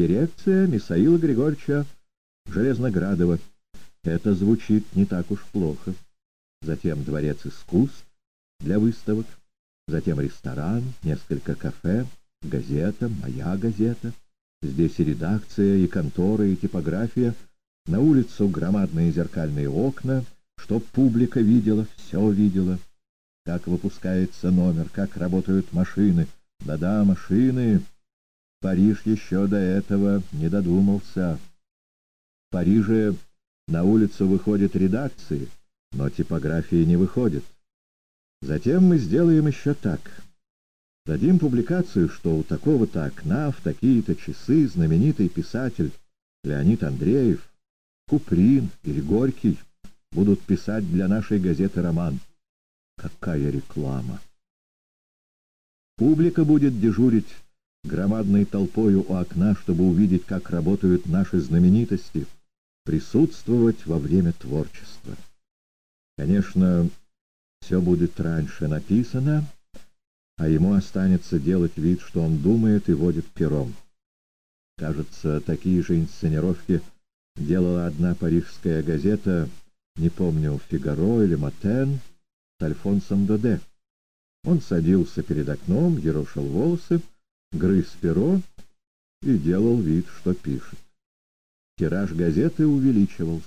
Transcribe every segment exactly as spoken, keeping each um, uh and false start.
Дирекция Михаила Григорьевича Железноградова. Это звучит не так уж плохо. Затем дворец искусств для выставок, затем ресторан, несколько кафе, газета, моя газета. Здесь и редакция, и контора, и типография. На улицу громадные зеркальные окна, чтоб публика видела, все видела. Как выпускается номер, как работают машины. Да-да, машины. Париж еще до этого не додумался. В Париже на улицу выходят редакции, но типографии не выходят. Затем мы сделаем еще так. Дадим публикацию, что у такого-то окна в такие-то часы знаменитый писатель Леонид Андреев, Куприн или Горький будут писать для нашей газеты роман. Какая реклама! Публика будет дежурить громадной толпою у окна, чтобы увидеть, как работают наши знаменитости, присутствовать во время творчества. Конечно, все будет раньше написано, а ему останется делать вид, что он думает и водит пером. Кажется, такие же инсценировки делала одна парижская газета, не помню, «Фигаро» или «Матен», с Альфонсом Доде. Он садился перед окном, ерошил волосы, грыз перо и делал вид, что пишет. Тираж газеты увеличивался.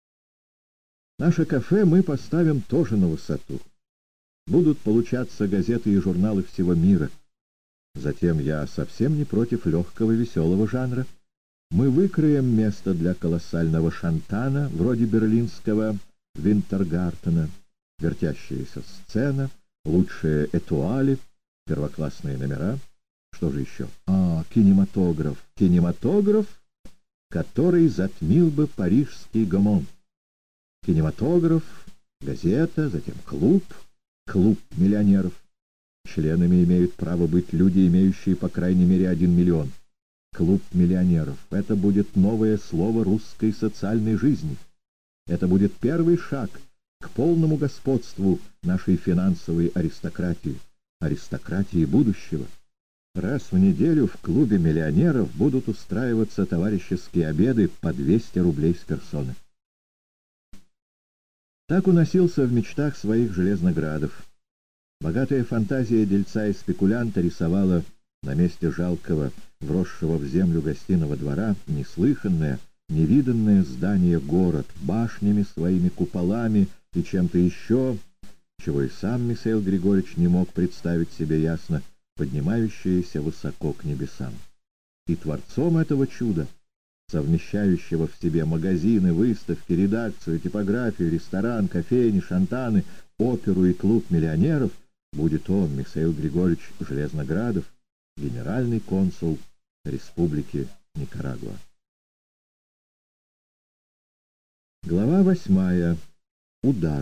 Наше кафе мы поставим тоже на высоту. Будут получаться газеты и журналы всего мира. Затем я совсем не против легкого веселого жанра. Мы выкроем место для колоссального шантана, вроде берлинского Винтергартена, вертящаяся сцена, лучшие этуали, первоклассные номера. Что же еще? А, кинематограф. Кинематограф, который затмил бы парижский гомон. Кинематограф, газета, затем клуб, клуб миллионеров. Членами имеют право быть люди, имеющие по крайней мере один миллион. Клуб миллионеров. Это будет новое слово русской социальной жизни. Это будет первый шаг к полному господству нашей финансовой аристократии, аристократии будущего. Раз в неделю в клубе миллионеров будут устраиваться товарищеские обеды по двести рублей с персоны. Так уносился в мечтах своих Железноградов. Богатая фантазия дельца и спекулянта рисовала на месте жалкого, вросшего в землю гостиного двора, неслыханное, невиданное здание город, башнями, своими куполами и чем-то еще, чего и сам Михаил Григорьевич не мог представить себе ясно, поднимающееся высоко к небесам. И творцом этого чуда, совмещающего в себе магазины, выставки, редакцию, типографию, ресторан, кофейни, шантаны, оперу и клуб миллионеров, будет он, Михаил Григорьевич Железноградов, генеральный консул Республики Никарагуа. Глава восьмая. Удар.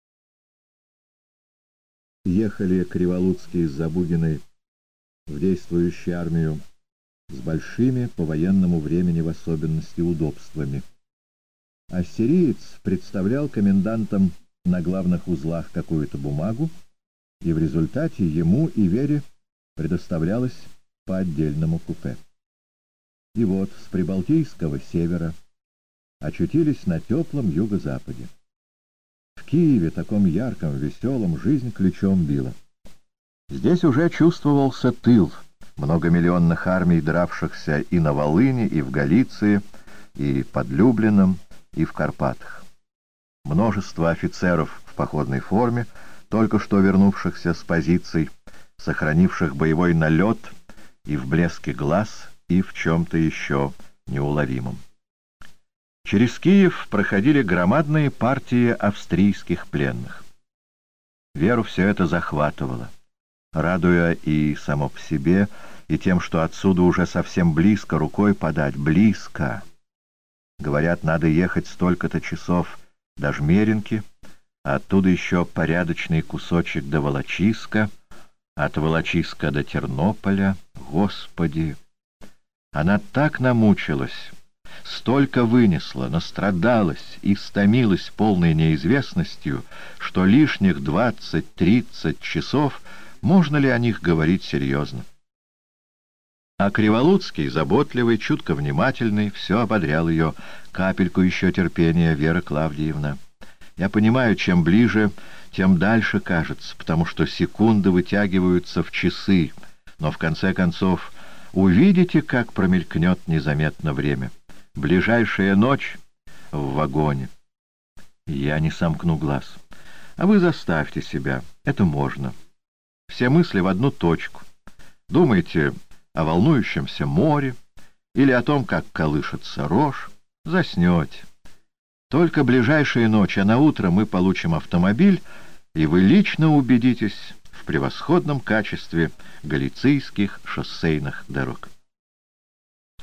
Ехали Криволуцкий с Забугиной в действующую армию с большими, по военному времени в особенности, удобствами. Ассириец представлял комендантам на главных узлах какую-то бумагу, и в результате ему и Вере предоставлялось по отдельному купе. И вот с прибалтийского севера очутились на теплом юго-западе. В Киеве, таком ярком, веселом, жизнь ключом била. Здесь уже чувствовался тыл многомиллионных армий, дравшихся и на Волыни, и в Галиции, и под Люблином, и в Карпатах. Множество офицеров в походной форме, только что вернувшихся с позиций, сохранивших боевой налет и в блеске глаз, и в чем-то еще неуловимом. Через Киев проходили громадные партии австрийских пленных. Веру все это захватывало, радуя и само по себе, и тем, что отсюда уже совсем близко рукой подать, близко. Говорят, надо ехать столько-то часов до Жмеринки, а оттуда еще порядочный кусочек до Волочиска, от Волочиска до Тернополя. Господи! Она так намучилась, столько вынесла, настрадалась и стомилась полной неизвестностью, что лишних двадцать-тридцать часов можно ли о них говорить серьезно? А Криволуцкий, заботливый, чутко внимательный, все ободрял ее. Капельку еще терпения, Вера Клавдиевна. Я понимаю, чем ближе, тем дальше кажется, потому что секунды вытягиваются в часы, но в конце концов увидите, как промелькнет незаметно время. Ближайшая ночь в вагоне. Я не сомкну глаз. А вы заставьте себя. Это можно. Все мысли в одну точку. Думайте о волнующемся море или о том, как колышется рожь. Заснете. Только ближайшая ночь, а на утро мы получим автомобиль, и вы лично убедитесь в превосходном качестве галицийских шоссейных дорог.